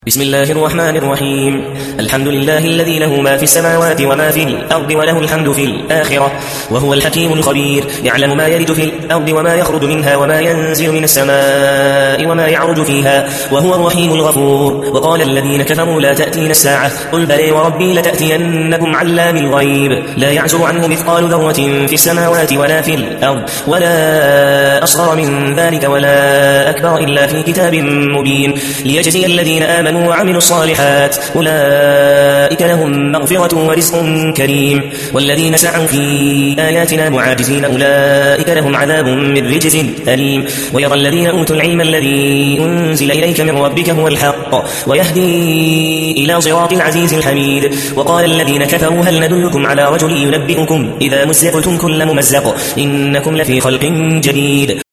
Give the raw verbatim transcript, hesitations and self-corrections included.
بسم الله الرحمن الرحيم. الحمد لله الذي له ما في السماوات وما في الأرض وله الحمد في الآخرة وهو الحكيم الخبير. يعلم ما يلج في الأرض وما يخرج منها وما ينزل من السماء وما يعرج فيها وهو الرحيم الغفور. وقال الذين كفروا لا تأتين الساعة قل بلى وربي لتأتينكم علام الغيب لا يعزب عنه مثقال ذرة في السماوات ولا في الأرض ولا أصغر من ذلك ولا أكبر إلا في كتاب مبين ليجزي الذين آمنوا وعملوا الصالحات أولئك لهم مغفرة ورزق كريم. والذين سعوا في آياتنا معاجزين أولئك لهم عذاب من رجز أليم. ويرى الذين أوتوا العلم الذي أنزل إليك من ربك هو الحق ويهدي إلى صراط العزيز الحميد. وقال الذين كفروا هل ندلكم على رجل ينبئكم إذا مزقتم كل ممزق إنكم لفي خلق جديد.